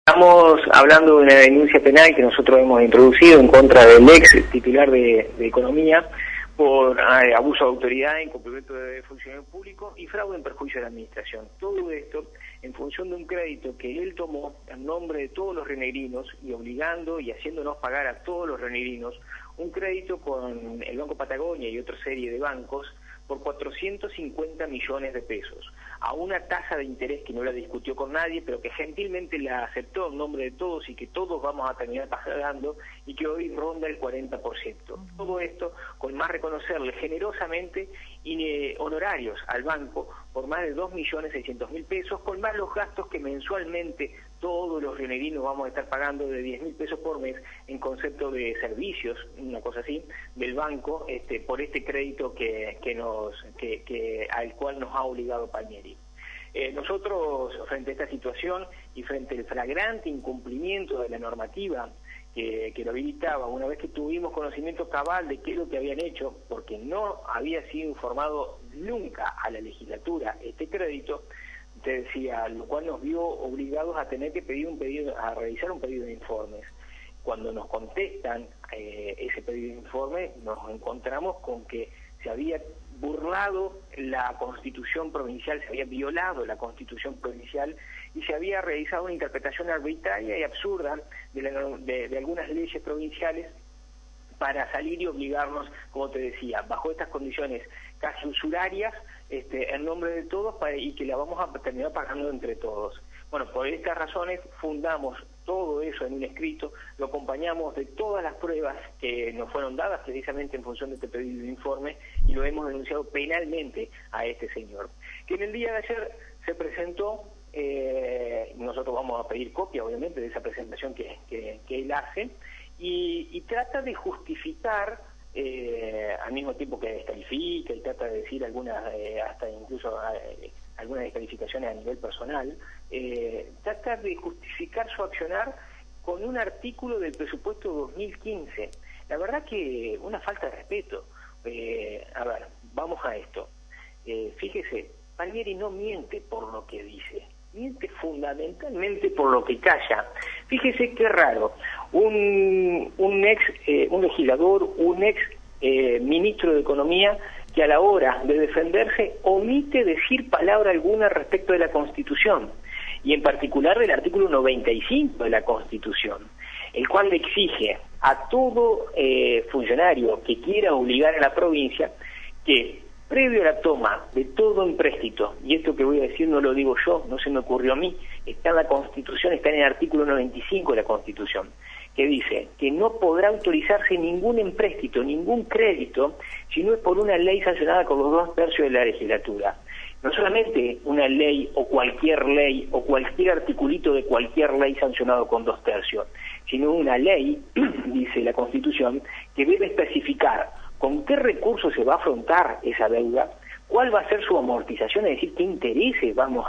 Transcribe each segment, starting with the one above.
Estamos hablando de una denuncia penal que nosotros hemos introducido en contra del ex titular de Economía por abuso de autoridad, incumplimiento de funcionario público y fraude en perjuicio de la administración. Todo esto en función de un crédito que él tomó en nombre de todos los rionegrinos y obligando y haciéndonos pagar a todos los rionegrinos un crédito con el Banco Patagonia y otra serie de bancos por 450 millones de pesos, a una tasa de interés que no la discutió con nadie, pero que gentilmente la aceptó en nombre de todos y que todos vamos a terminar pagando y que hoy ronda el 40%. Todo esto con más reconocerle generosamente honorarios al banco por más de 2.600.000 pesos, con más los gastos que mensualmente todos los rionegrinos vamos a estar pagando de 10.000 pesos por mes en concepto de servicios, una cosa así, del banco, por este crédito al cual nos ha obligado Palmieri. Nosotros, frente a esta situación y frente al flagrante incumplimiento de la normativa que lo habilitaba, una vez que tuvimos conocimiento cabal de qué es lo que habían hecho, porque no había sido informado nunca a la legislatura este crédito, te decía, lo cual nos vio obligados a tener que a realizar un pedido de informes. Cuando nos contestan ese pedido de informe, nos encontramos con que se había burlado la Constitución provincial, se había violado la Constitución provincial y se había realizado una interpretación arbitraria y absurda de algunas leyes provinciales para salir y obligarnos, como te decía, bajo estas condiciones casi usurarias, en nombre de todos y que la vamos a terminar pagando entre todos. Bueno, por estas razones fundamos todo eso en un escrito, lo acompañamos de todas las pruebas que nos fueron dadas precisamente en función de este pedido de informe y lo hemos denunciado penalmente a este señor, que en el día de ayer se presentó. Nosotros vamos a pedir copia, obviamente, de esa presentación que él hace y trata de justificar, al mismo tiempo que descalifica y trata de decir algunas, hasta incluso algunas descalificaciones a nivel personal, trata de justificar su accionar con un artículo del presupuesto 2015. La verdad que una falta de respeto. A ver, vamos a esto. Fíjese, Palmieri no miente por lo que dice, miente fundamentalmente por lo que calla. Fíjese qué raro, un legislador, un ex ministro de Economía, que a la hora de defenderse omite decir palabra alguna respecto de la Constitución, y en particular del artículo 95 de la Constitución, el cual le exige a todo funcionario que quiera obligar a la provincia que, previo a la toma de todo empréstito, y esto que voy a decir no lo digo yo, no se me ocurrió a mí, está en la Constitución, está en el artículo 95 de la Constitución, que dice que no podrá autorizarse ningún empréstito, ningún crédito, si no es por una ley sancionada con los 2/3 de la legislatura. No solamente una ley o cualquier articulito de cualquier ley sancionado con 2/3, sino una ley, dice la Constitución, que debe especificar con qué recursos se va a afrontar esa deuda, cuál va a ser su amortización, es decir, qué intereses vamos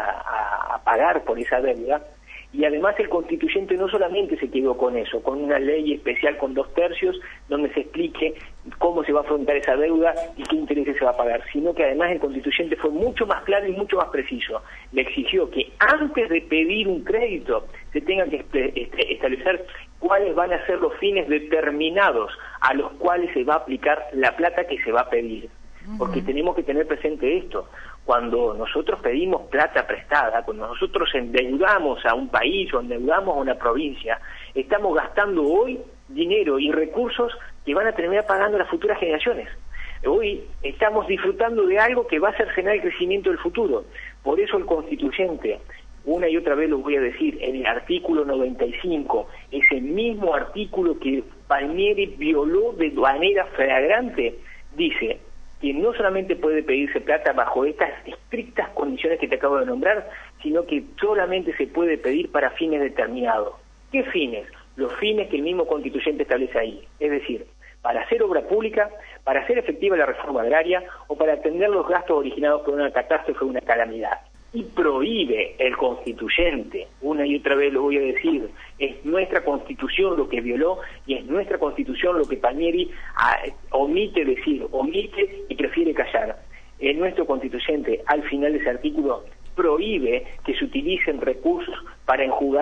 a pagar por esa deuda. Y además el constituyente no solamente se quedó con eso, con una ley especial con 2/3 donde se explique cómo se va a afrontar esa deuda y qué intereses se va a pagar, sino que además el constituyente fue mucho más claro y mucho más preciso. Le exigió que antes de pedir un crédito se tengan que establecer cuáles van a ser los fines determinados a los cuales se va a aplicar la plata que se va a pedir. Porque tenemos que tener presente esto. Cuando nosotros pedimos plata prestada, cuando nosotros endeudamos a un país o endeudamos a una provincia, estamos gastando hoy dinero y recursos que van a terminar pagando las futuras generaciones. Hoy estamos disfrutando de algo que va a cercenar el crecimiento del futuro. Por eso el constituyente, una y otra vez lo voy a decir, en el artículo 95, ese mismo artículo que Palmieri violó de manera flagrante, dice que no solamente puede pedirse plata bajo estas estrictas condiciones que te acabo de nombrar, sino que solamente se puede pedir para fines determinados. ¿Qué fines? Los fines que el mismo constituyente establece ahí. Es decir, para hacer obra pública, para hacer efectiva la reforma agraria o para atender los gastos originados por una catástrofe o una calamidad. Y prohíbe el constituyente, una y otra vez lo voy a decir, es nuestra Constitución lo que violó y es nuestra Constitución lo que Palmieri omite decir, omite y prefiere callar. Es nuestro constituyente, al final de ese artículo, prohíbe que se utilicen recursos para enjugar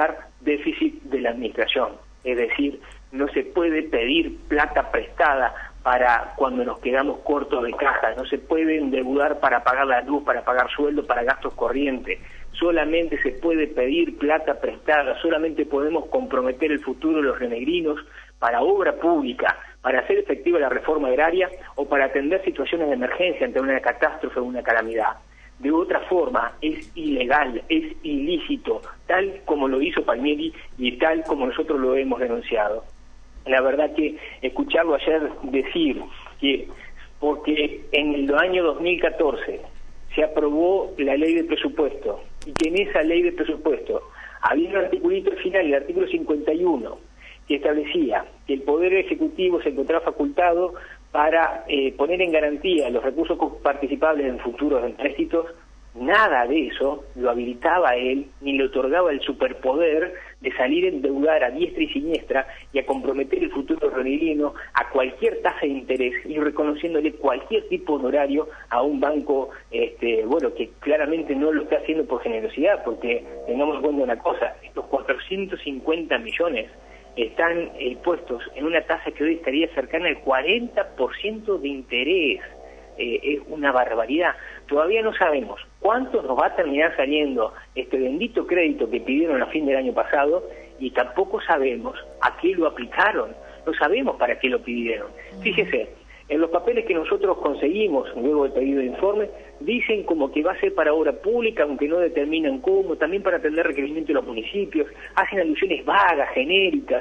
déficit de la administración. Es decir, no se puede pedir plata prestada para cuando nos quedamos cortos de caja, no se puede endeudar para pagar la luz, para pagar sueldo, para gastos corrientes. Solamente se puede pedir plata prestada, solamente podemos comprometer el futuro de los renegrinos para obra pública, para hacer efectiva la reforma agraria o para atender situaciones de emergencia ante una catástrofe o una calamidad. De otra forma, es ilegal, es ilícito, tal como lo hizo Palmieri y tal como nosotros lo hemos denunciado. La verdad que escucharlo ayer decir que porque en el año 2014 se aprobó la ley de presupuesto y que en esa ley de presupuesto había un articulito al final, el artículo 51, que establecía que el Poder Ejecutivo se encontraba facultado para poner en garantía los recursos participables en futuros empréstitos. Nada de eso lo habilitaba a él, ni le otorgaba el superpoder de salir a endeudar a diestra y siniestra y a comprometer el futuro renegrino a cualquier tasa de interés y reconociéndole cualquier tipo de honorario a un banco, que claramente no lo está haciendo por generosidad, porque tengamos en cuenta una cosa, estos 450 millones están puestos en una tasa que hoy estaría cercana al 40% de interés. Es una barbaridad. Todavía no sabemos cuánto nos va a terminar saliendo este bendito crédito que pidieron a fin del año pasado y tampoco sabemos a qué lo aplicaron, no sabemos para qué lo pidieron. Fíjese, en los papeles que nosotros conseguimos luego del pedido de informe, dicen como que va a ser para obra pública, aunque no determinan cómo, también para atender requerimientos de los municipios, hacen alusiones vagas, genéricas,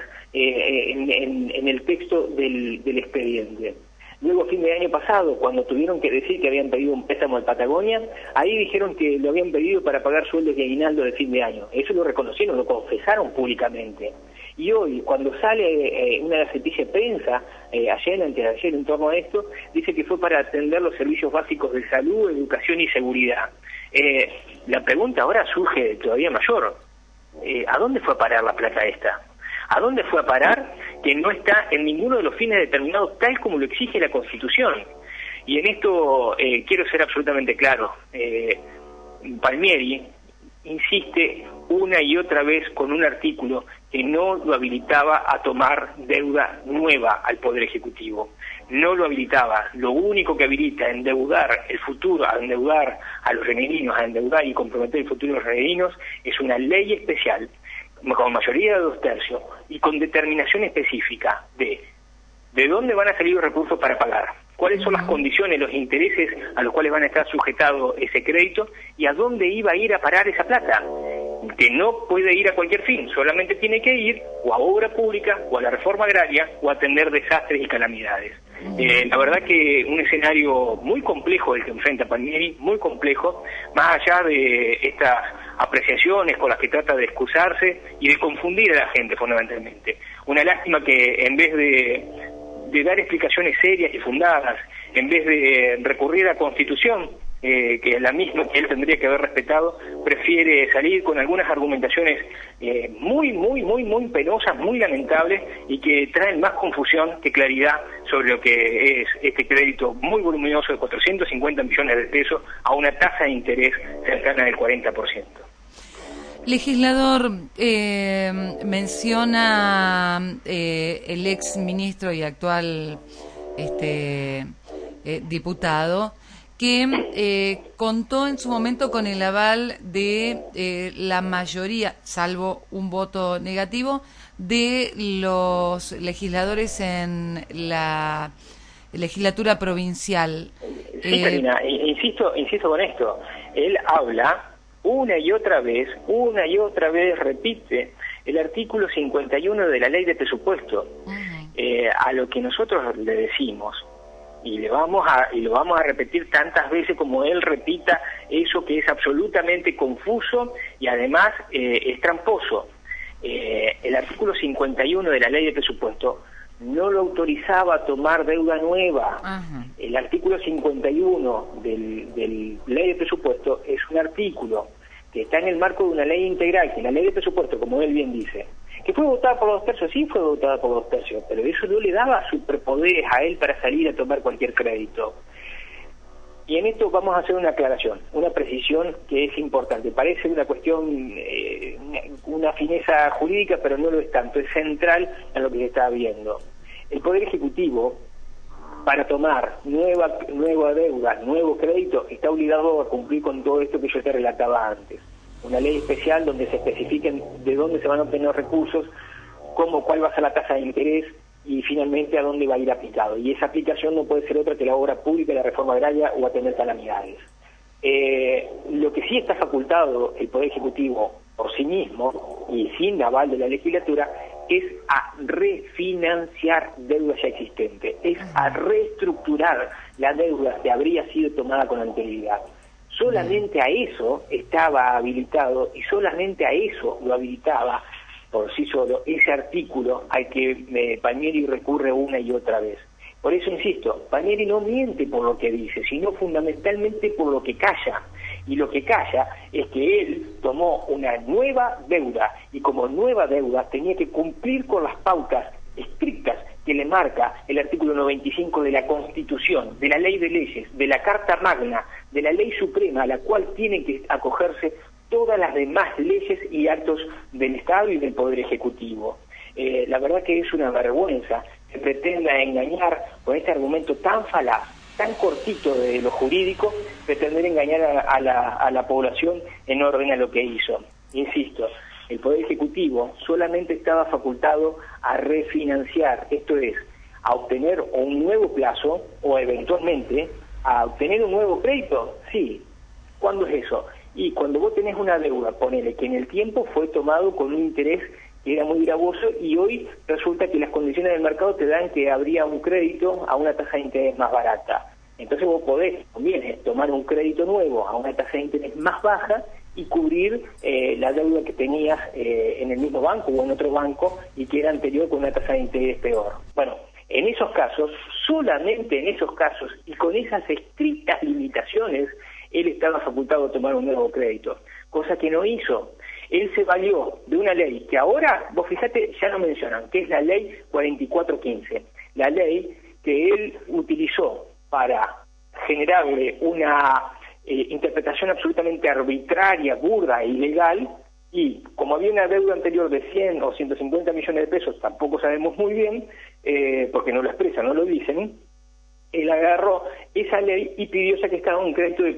en el texto del expediente. Luego, a fin de año pasado, cuando tuvieron que decir que habían pedido un préstamo de Patagonia, ahí dijeron que lo habían pedido para pagar sueldos de aguinaldo de fin de año. Eso lo reconocieron, lo confesaron públicamente. Y hoy, cuando sale una gacetilla de prensa, ayer, antes de ayer, en torno a esto, dice que fue para atender los servicios básicos de salud, educación y seguridad. La pregunta ahora surge todavía mayor. ¿A dónde fue a parar la plata esta? ¿A dónde fue a parar que no está en ninguno de los fines determinados tal como lo exige la Constitución? Y en esto quiero ser absolutamente claro. Palmieri insiste una y otra vez con un artículo que no lo habilitaba a tomar deuda nueva al Poder Ejecutivo. No lo habilitaba. Lo único que habilita a endeudar el futuro, a endeudar a los renegrinos, a endeudar y comprometer el futuro de los renegrinos, es una ley especial con mayoría de 2/3 y con determinación específica de dónde van a salir los recursos para pagar, cuáles son las condiciones, los intereses a los cuales van a estar sujetado ese crédito y a dónde iba a ir a parar esa plata, que no puede ir a cualquier fin, solamente tiene que ir o a obra pública o a la reforma agraria o a atender desastres y calamidades. La verdad que un escenario muy complejo el que enfrenta Palmieri, muy complejo, más allá de estas apreciaciones con las que trata de excusarse y de confundir a la gente fundamentalmente. Una lástima que en vez de dar explicaciones serias y fundadas, en vez de recurrir a la Constitución, que es la misma que él tendría que haber respetado, prefiere salir con algunas argumentaciones muy penosas, muy lamentables y que traen más confusión que claridad sobre lo que es este crédito muy voluminoso de 450 millones de pesos a una tasa de interés cercana del 40%. Legislador, menciona el ex ministro y actual diputado que contó en su momento con el aval de la mayoría, salvo un voto negativo, de los legisladores en la legislatura provincial. Sí, Karina, insisto con esto. Él habla una y otra vez repite el artículo 51 de la ley de presupuesto. A lo que nosotros le decimos, y lo vamos a repetir tantas veces como él repita eso que es absolutamente confuso y además es tramposo. El artículo 51 de la ley de presupuesto no lo autorizaba a tomar deuda nueva. El artículo 51 del ley de presupuesto es un artículo que está en el marco de una ley integral, que la ley de presupuesto, como él bien dice, que fue votada por 2/3, sí fue votada por 2/3, pero eso no le daba superpoderes a él para salir a tomar cualquier crédito. y en esto vamos a hacer una aclaración, una precisión que es importante. Parece una cuestión, una fineza jurídica, pero no lo es tanto, es central en lo que se está viendo. El Poder Ejecutivo, para tomar nueva deuda, nuevo crédito, está obligado a cumplir con todo esto que yo te relataba antes. Una ley especial donde se especifiquen de dónde se van a obtener recursos, cuál va a ser la tasa de interés y finalmente a dónde va a ir aplicado. Y esa aplicación no puede ser otra que la obra pública, la reforma agraria o atender calamidades. Lo que sí está facultado el Poder Ejecutivo por sí mismo y sin aval de la legislatura es a refinanciar deuda ya existente, es a reestructurar la deuda que habría sido tomada con anterioridad. Solamente a eso estaba habilitado y solamente a eso lo habilitaba por sí solo ese artículo al que Palmieri recurre una y otra vez. Por eso insisto, Palmieri no miente por lo que dice, sino fundamentalmente por lo que calla. Y lo que calla es que él tomó una nueva deuda y como nueva deuda tenía que cumplir con las pautas estrictas que le marca el artículo 95 de la Constitución, de la Ley de Leyes, de la Carta Magna, de la Ley Suprema, a la cual tienen que acogerse todas las demás leyes y actos del Estado y del Poder Ejecutivo. La verdad que es una vergüenza que pretenda engañar con este argumento tan falaz, tan cortito de lo jurídico, pretender engañar a la población en orden a lo que hizo. Insisto, el Poder Ejecutivo solamente estaba facultado a refinanciar, esto es, a obtener un nuevo plazo o eventualmente a obtener un nuevo crédito. Sí, ¿cuándo es eso? Y cuando vos tenés una deuda, ponele que en el tiempo fue tomado con un interés que era muy gravoso y hoy resulta que las condiciones del mercado te dan que habría un crédito a una tasa de interés más barata. Entonces vos conviene tomar un crédito nuevo a una tasa de interés más baja y cubrir la deuda que tenías en el mismo banco o en otro banco y que era anterior con una tasa de interés peor. Bueno, en esos casos, solamente en esos casos y con esas estrictas limitaciones, él estaba facultado a tomar un nuevo crédito, cosa que no hizo. Él se valió de una ley que ahora, vos fíjate, ya lo mencionan, que es la ley 4415, la ley que él utilizó para generarle una interpretación absolutamente arbitraria, burda e ilegal, y como había una deuda anterior de 100 o 150 millones de pesos, tampoco sabemos muy bien, porque no lo expresan, no lo dicen, él agarró esa ley y pidió sacar un crédito de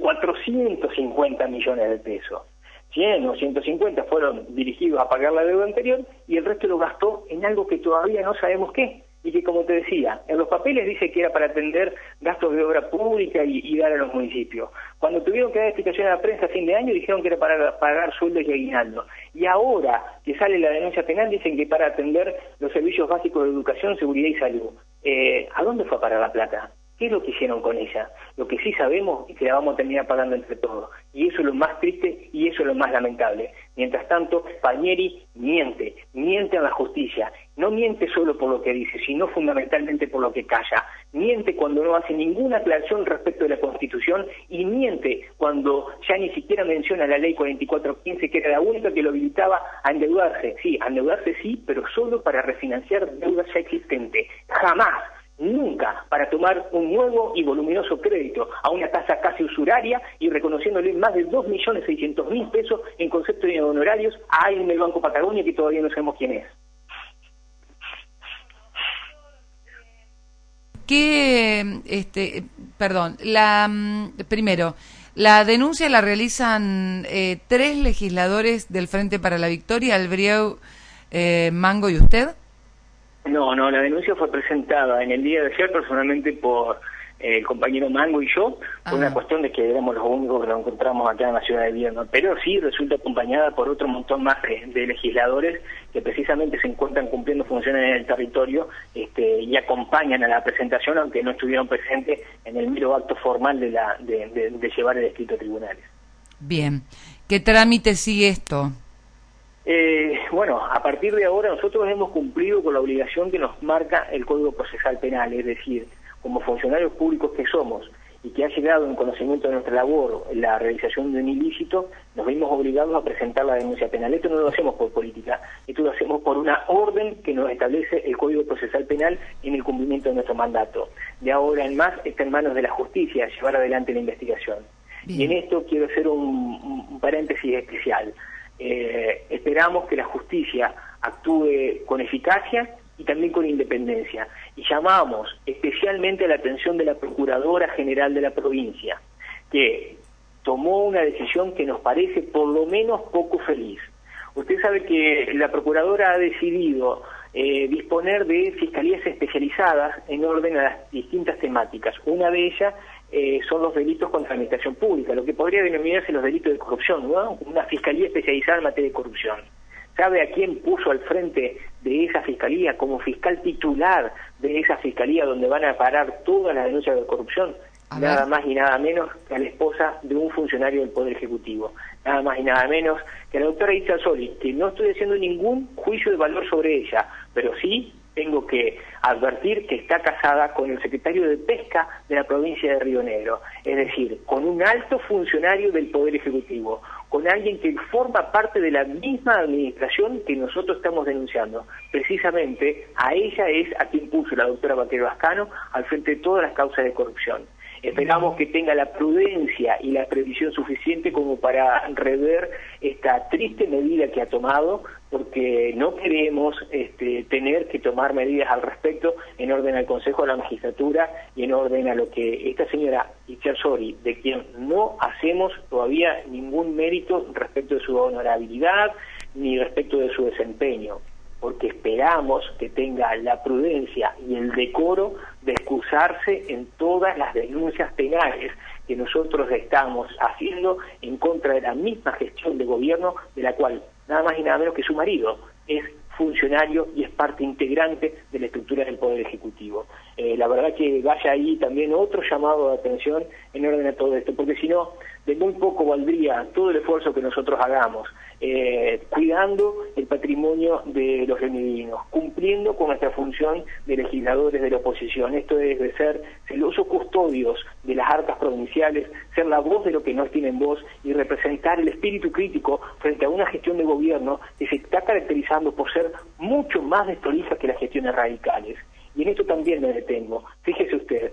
450 millones de pesos. 100 o 150 fueron dirigidos a pagar la deuda anterior y el resto lo gastó en algo que todavía no sabemos qué. Y que, como te decía, en los papeles dice que era para atender gastos de obra pública y dar a los municipios. Cuando tuvieron que dar explicación a la prensa a fin de año dijeron que era para pagar sueldos y aguinaldo. Y ahora que sale la denuncia penal dicen que para atender los servicios básicos de educación, seguridad y salud. ¿A dónde fue a parar la plata? ¿Qué es lo que hicieron con ella? Lo que sí sabemos es que la vamos a terminar pagando entre todos. Y eso es lo más triste y eso es lo más lamentable. Mientras tanto, Palmieri miente a la justicia. No miente solo por lo que dice, sino fundamentalmente por lo que calla. Miente cuando no hace ninguna aclaración respecto de la Constitución y miente cuando ya ni siquiera menciona la ley 4415, que era la única que lo habilitaba a endeudarse. Sí, a endeudarse sí, pero solo para refinanciar deuda ya existente. Jamás, nunca para tomar un nuevo y voluminoso crédito a una tasa casi usuraria y reconociéndole más de 2.600.000 pesos en concepto de honorarios a alguien del Banco Patagonia que todavía no sabemos quién es. Primero, la denuncia la realizan 3 legisladores del Frente para la Victoria, Albrieu, Mango y usted. No, la denuncia fue presentada en el día de ayer personalmente por el compañero Mango y yo, por una cuestión de que éramos los únicos que nos encontramos acá en la ciudad de Viedma, pero sí resulta acompañada por otro montón más de legisladores que precisamente se encuentran cumpliendo funciones en el territorio y acompañan a la presentación, aunque no estuvieron presentes en el mero acto formal de llevar el escrito a tribunales. Bien, ¿qué trámite sigue esto? Bueno, a partir de ahora nosotros hemos cumplido con la obligación que nos marca el Código Procesal Penal, es decir, como funcionarios públicos que somos y que ha llegado en conocimiento de nuestra labor la realización de un ilícito, nos vimos obligados a presentar la denuncia penal. Esto no lo hacemos por política, esto lo hacemos por una orden que nos establece el Código Procesal Penal en el cumplimiento de nuestro mandato. De ahora en más está en manos de la justicia llevar adelante la investigación. Bien. Y en esto quiero hacer un paréntesis especial. Esperamos que la justicia actúe con eficacia y también con independencia. Y llamamos especialmente a la atención de la Procuradora General de la provincia, que tomó una decisión que nos parece por lo menos poco feliz. Usted sabe que la Procuradora ha decidido disponer de fiscalías especializadas en orden a las distintas temáticas. Una de ellas son los delitos contra la administración pública, lo que podría denominarse los delitos de corrupción, ¿no? Una fiscalía especializada en materia de corrupción. ¿Sabe a quién puso al frente de esa fiscalía como fiscal titular de esa fiscalía donde van a parar todas las denuncias de corrupción? Nada más y nada menos que a la esposa de un funcionario del Poder Ejecutivo. Nada más y nada menos que a la doctora Itza Soli, que no estoy haciendo ningún juicio de valor sobre ella, pero sí tengo que advertir que está casada con el secretario de Pesca de la provincia de Río Negro, es decir, con un alto funcionario del Poder Ejecutivo, con alguien que forma parte de la misma administración que nosotros estamos denunciando. Precisamente a ella es a quien puso la doctora Vaquero Ascano al frente de todas las causas de corrupción. Esperamos que tenga la prudencia y la previsión suficiente como para rever esta triste medida que ha tomado, porque no queremos tener que tomar medidas al respecto en orden al Consejo de la Magistratura y en orden a lo que esta señora Itza Soli, de quien no hacemos todavía ningún mérito respecto de su honorabilidad ni respecto de su desempeño, porque esperamos que tenga la prudencia y el decoro de excusarse en todas las denuncias penales que nosotros estamos haciendo en contra de la misma gestión de gobierno de la cual nada más y nada menos que su marido es funcionario y es parte integrante de la estructura del Poder Ejecutivo. La verdad que vaya ahí también otro llamado de atención en orden a todo esto, porque si no, de muy poco valdría todo el esfuerzo que nosotros hagamos, cuidando el patrimonio de los rionegrinos, cumpliendo con nuestra función de legisladores de la oposición. Esto es de ser celosos custodios de las arcas provinciales, ser la voz de los que no tienen voz y representar el espíritu crítico frente a una gestión de gobierno que se está caracterizando por ser mucho más desprolija que las gestiones radicales. Y en esto también me detengo. Fíjese usted,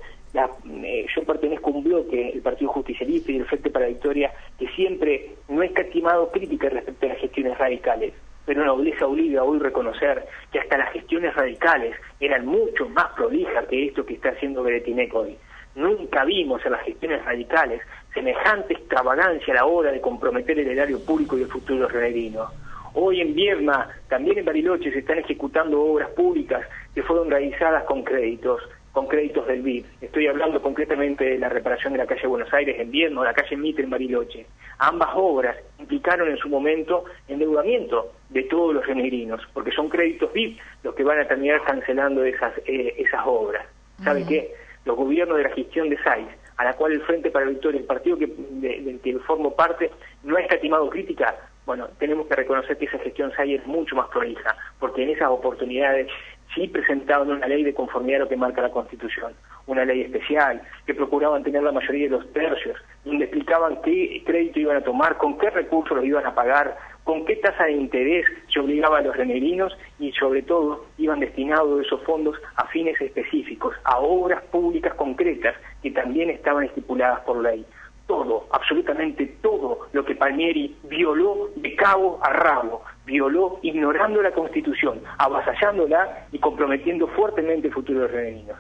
yo pertenezco a un bloque, el Partido Justicialista y el Frente para la Victoria, que siempre no ha escatimado críticas respecto a las gestiones radicales. Pero nobleza obliga hoy reconocer que hasta las gestiones radicales eran mucho más prolijas que esto que está haciendo Beretinek hoy. Nunca vimos en las gestiones radicales semejante extravagancia a la hora de comprometer el erario público y el futuro de los rionegrinos. Hoy en Viedma, también en Bariloche, se están ejecutando obras públicas que fueron realizadas con créditos del BID. Estoy hablando concretamente de la reparación de la calle Buenos Aires en Viedma o la calle Mitre en Bariloche. Ambas obras implicaron en su momento endeudamiento de todos los rionegrinos, porque son créditos BID los que van a terminar cancelando esas obras. ¿Sabe qué? Los gobiernos de la gestión de Sáiz, a la cual el Frente para la Victoria, el partido del que formo parte, no ha escatimado crítica. Bueno, tenemos que reconocer que esa gestión Sáiz es mucho más prolija, porque en esas oportunidades sí presentaban una ley de conformidad a lo que marca la Constitución, una ley especial, que procuraban tener la mayoría de los tercios, donde explicaban qué crédito iban a tomar, con qué recursos los iban a pagar, con qué tasa de interés se obligaba a los rionegrinos y sobre todo iban destinados esos fondos a fines específicos, a obras públicas concretas que también estaban estipuladas por ley. Todo, absolutamente todo lo que Palmieri violó de cabo a rabo, violó ignorando la Constitución, avasallándola y comprometiendo fuertemente el futuro de los rionegrinos.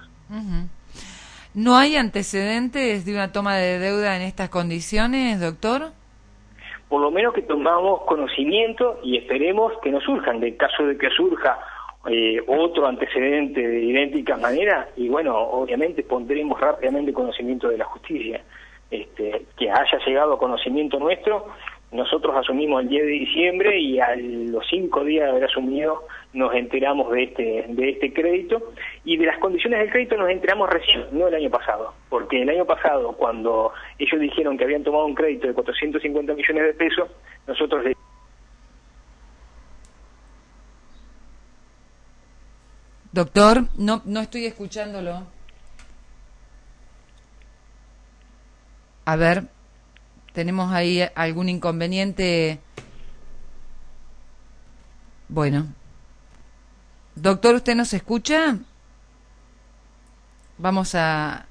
¿No hay antecedentes de una toma de deuda en estas condiciones, doctor? Por lo menos que tomamos conocimiento y esperemos que no surjan. En caso de que surja otro antecedente de idéntica manera, y bueno, obviamente pondremos rápidamente conocimiento de la justicia. Que haya llegado a conocimiento nuestro, nosotros asumimos el 10 de diciembre y a los 5 días de haber asumido nos enteramos de este crédito, y de las condiciones del crédito nos enteramos recién, no el año pasado, porque el año pasado, cuando ellos dijeron que habían tomado un crédito de 450 millones de pesos, nosotros le... Doctor, no estoy escuchándolo. A ver, tenemos ahí algún inconveniente. Bueno, Doctor, ¿usted nos escucha? Vamos a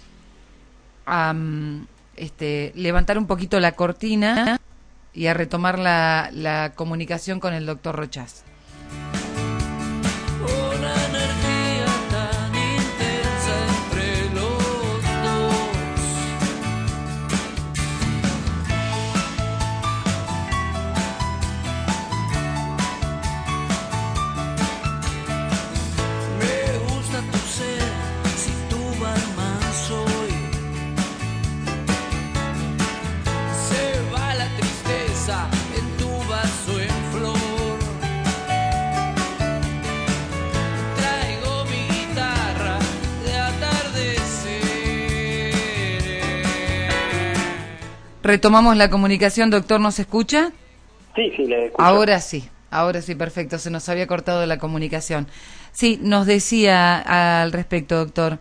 levantar un poquito la cortina y a retomar la comunicación con el doctor Rochas. Retomamos la comunicación, doctor, ¿nos escucha? Sí, le escucho. Ahora sí, perfecto, se nos había cortado la comunicación. Sí, nos decía al respecto, doctor.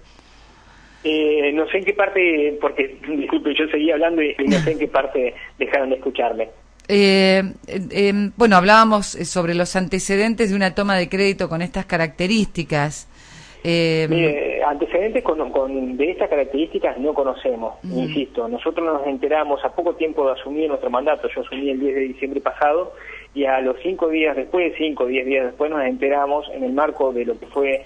No sé en qué parte, porque, disculpe, yo seguía hablando y no sé en qué parte dejaron de escucharme. Bueno, hablábamos sobre los antecedentes de una toma de crédito con estas características. Mire, antecedentes de estas características no conocemos, insisto. Nosotros nos enteramos a poco tiempo de asumir nuestro mandato. Yo asumí el 10 de diciembre pasado y a los 5 o 10 días después nos enteramos en el marco de lo que fue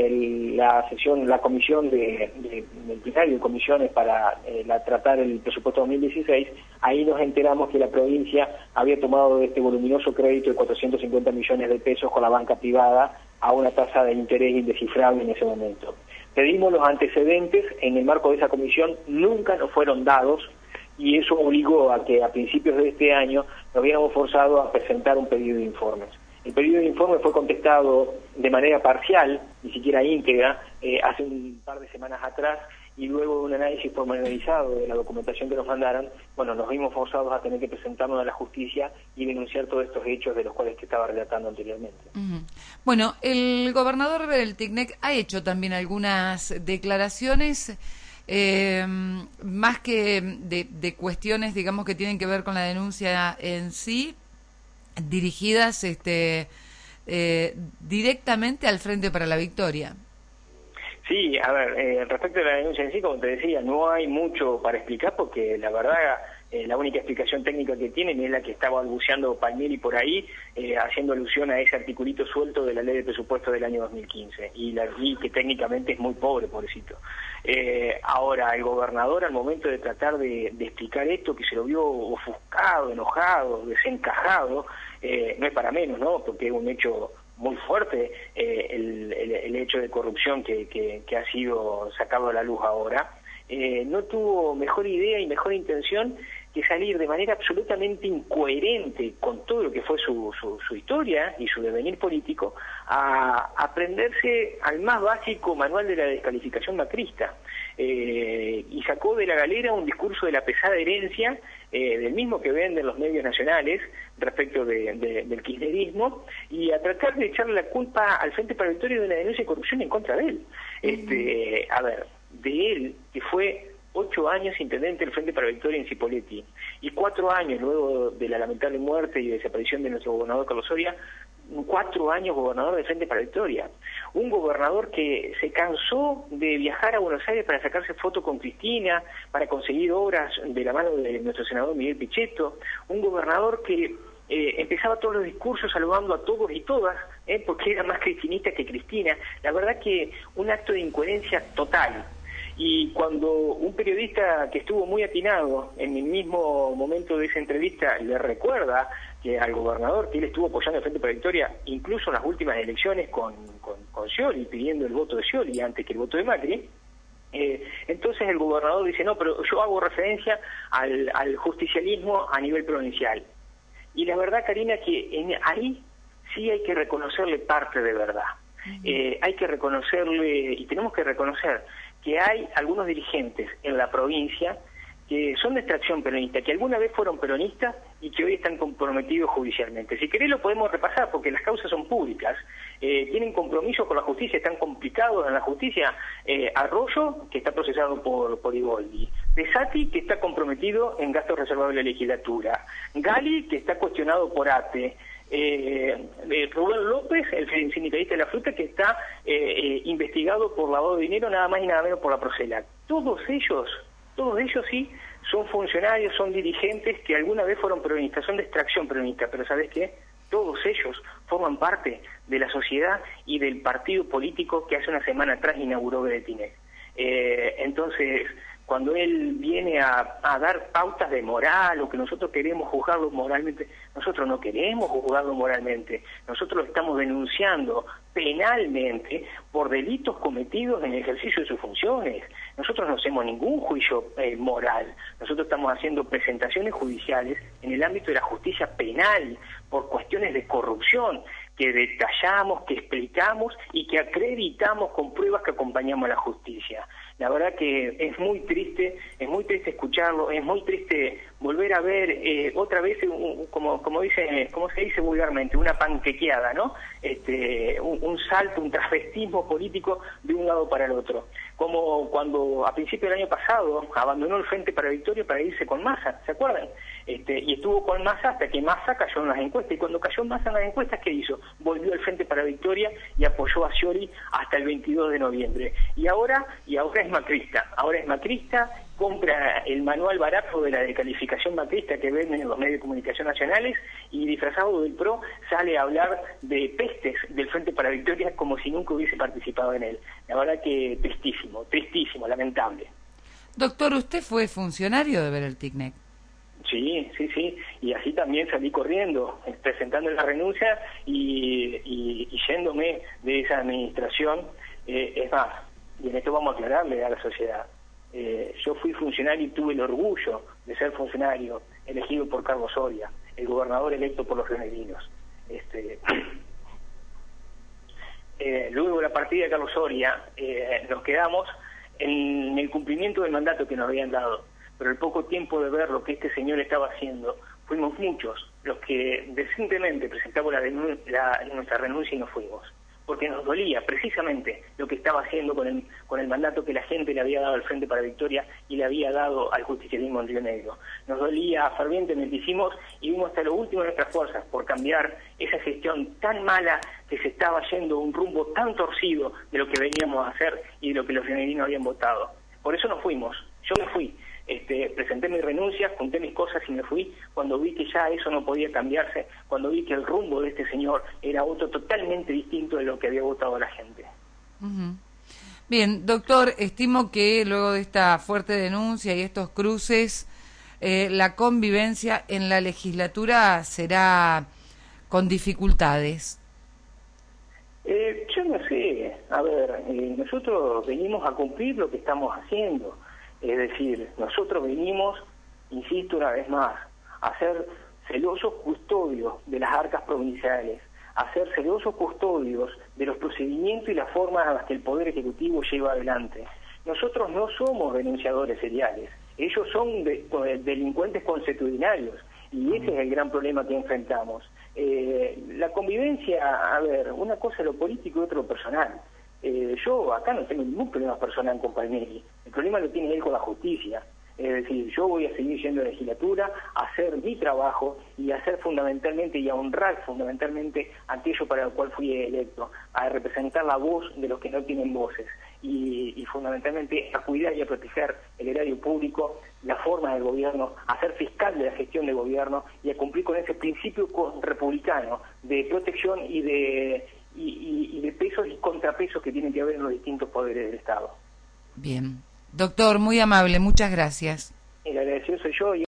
la comisión del plenario de comisiones para tratar el presupuesto 2016. Ahí nos enteramos que la provincia había tomado este voluminoso crédito de 450 millones de pesos con la banca privada a una tasa de interés indescifrable en ese momento. Pedimos los antecedentes en el marco de esa comisión, nunca nos fueron dados y eso obligó a que a principios de este año nos hubiéramos forzado a presentar un pedido de informes. El pedido de informe fue contestado de manera parcial, ni siquiera íntegra, hace un par de semanas atrás, y luego de un análisis pormenorizado de la documentación que nos mandaron, bueno, nos vimos forzados a tener que presentarnos a la justicia y denunciar todos estos hechos de los cuales te estaba relatando anteriormente. Bueno, el gobernador del TICNEC ha hecho también algunas declaraciones, más que de cuestiones, digamos, que tienen que ver con la denuncia en sí, dirigidas directamente al Frente para la Victoria. Sí, a ver, respecto a la denuncia en sí, como te decía, no hay mucho para explicar porque la verdad la única explicación técnica que tienen es la que estaba balbuceando Palmieri por ahí, haciendo alusión a ese articulito suelto de la ley de presupuesto del año 2015 y que técnicamente es muy pobre, pobrecito. Ahora, el gobernador al momento de tratar de explicar esto, que se lo vio ofuscado, enojado, desencajado, no es para menos, ¿no? Porque es un hecho muy fuerte el hecho de corrupción que ha sido sacado a la luz ahora. No tuvo mejor idea y mejor intención que salir de manera absolutamente incoherente con todo lo que fue su historia y su devenir político a aprenderse al más básico manual de la descalificación macrista, y sacó de la galera un discurso de la pesada herencia del mismo que venden los medios nacionales respecto del kirchnerismo, y a tratar de echarle la culpa al Frente para la Victoria de una denuncia de corrupción en contra de él. A ver, de él, que fue 8 años intendente del Frente para la Victoria en Cipolletti, y 4 años luego de la lamentable muerte y desaparición de nuestro gobernador Carlos Soria, 4 años gobernador del Frente para la Victoria. Un gobernador que se cansó de viajar a Buenos Aires para sacarse fotos con Cristina, para conseguir obras de la mano de nuestro senador Miguel Pichetto. Un gobernador que empezaba todos los discursos saludando a todos y todas, porque era más cristinista que Cristina. La verdad que un acto de incoherencia total. Y cuando un periodista que estuvo muy atinado en el mismo momento de esa entrevista le recuerda que al gobernador que él estuvo apoyando al Frente para la Victoria, incluso en las últimas elecciones con Scioli, pidiendo el voto de Scioli antes que el voto de Macri, entonces el gobernador dice, no, pero yo hago referencia al justicialismo a nivel provincial. Y la verdad, Karina, que ahí sí hay que reconocerle parte de verdad. Hay que reconocerle, y tenemos que reconocer que hay algunos dirigentes en la provincia que son de extracción peronista, que alguna vez fueron peronistas y que hoy están comprometidos judicialmente. Si querés lo podemos repasar porque las causas son públicas, tienen compromiso con la justicia, están complicados en la justicia. Arroyo, que está procesado por Iboldi, Pesati, que está comprometido en gastos reservados de la legislatura, Gali, que está cuestionado por ATE, Rubén López, el sindicalista de la fruta, que está investigado por lavado de dinero, nada más y nada menos por la Procelac. Todos ellos sí son funcionarios, son dirigentes que alguna vez fueron peronistas, son de extracción peronista, pero ¿sabes qué? Todos ellos forman parte de la sociedad y del partido político que hace una semana atrás inauguró Gretinec. Entonces, cuando él viene a dar pautas de moral o que nosotros queremos juzgarlo moralmente, nosotros no queremos juzgarlo moralmente, nosotros lo estamos denunciando penalmente por delitos cometidos en el ejercicio de sus funciones. Nosotros no hacemos ningún juicio moral, nosotros estamos haciendo presentaciones judiciales en el ámbito de la justicia penal por cuestiones de corrupción que detallamos, que explicamos y que acreditamos con pruebas que acompañamos a la justicia. La verdad que es muy triste escucharlo, es muy triste volver a ver otra vez, como se dice vulgarmente, una panquequeada, ¿no? Un salto, un transvestismo político de un lado para el otro. Como cuando a principios del año pasado abandonó el Frente para Victoria para irse con Massa, ¿se acuerdan? Y estuvo con Massa hasta que Massa cayó en las encuestas, y cuando cayó Massa en las encuestas, ¿qué hizo? Volvió al Frente para Victoria y apoyó a Scioli hasta el 22 de noviembre. Y ahora es macrista, compra el manual barato de la descalificación macrista que venden en los medios de comunicación nacionales y disfrazado del PRO sale a hablar de pestes del Frente para Victoria como si nunca hubiese participado en él. La verdad que tristísimo, lamentable. Doctor, ¿usted fue funcionario de el TICNEC? Sí, y así también salí corriendo, presentando la renuncia y yéndome de esa administración. Es más, y en esto vamos a aclararle a la sociedad, yo fui funcionario y tuve el orgullo de ser funcionario elegido por Carlos Soria, el gobernador electo por los rionegrinos. Luego de la partida de Carlos Soria, nos quedamos en el cumplimiento del mandato que nos habían dado, pero al poco tiempo de ver lo que este señor estaba haciendo, fuimos muchos los que decentemente presentamos nuestra renuncia y nos fuimos, porque nos dolía precisamente lo que estaba haciendo con el mandato que la gente le había dado al Frente para Victoria y le había dado al justicialismo en Río Negro. Nos dolía fervientemente, hicimos y vimos hasta lo último de nuestras fuerzas por cambiar esa gestión tan mala que se estaba yendo un rumbo tan torcido de lo que veníamos a hacer y de lo que los rionegrinos habían votado. Por eso nos fuimos, yo me fui. Presenté mi renuncia, junté mis cosas y me fui cuando vi que ya eso no podía cambiarse, cuando vi que el rumbo de este señor era otro totalmente distinto de lo que había votado la gente. Uh-huh. Bien, doctor, estimo que luego de esta fuerte denuncia y estos cruces, la convivencia en la legislatura será con dificultades. Yo no sé, a ver, nosotros venimos a cumplir lo que estamos haciendo. Es decir, nosotros venimos, insisto una vez más, a ser celosos custodios de las arcas provinciales, a ser celosos custodios de los procedimientos y las formas a las que el Poder Ejecutivo lleva adelante. Nosotros no somos denunciadores seriales, ellos son delincuentes consuetudinarios, y ese es el gran problema que enfrentamos. La convivencia, a ver, una cosa es lo político y otra lo personal. Yo acá no tengo ningún problema personal con Palmieri, el problema lo tiene él con la justicia. Es decir, yo voy a seguir yendo a la legislatura, a hacer mi trabajo y a hacer fundamentalmente y a honrar fundamentalmente aquello para lo cual fui electo, a representar la voz de los que no tienen voces y fundamentalmente a cuidar y a proteger el erario público, la forma del gobierno, a ser fiscal de la gestión del gobierno y a cumplir con ese principio republicano de protección y de pesos y contrapesos que tienen que haber en los distintos poderes del Estado. Bien. Doctor, muy amable, muchas gracias. El agradecido soy yo.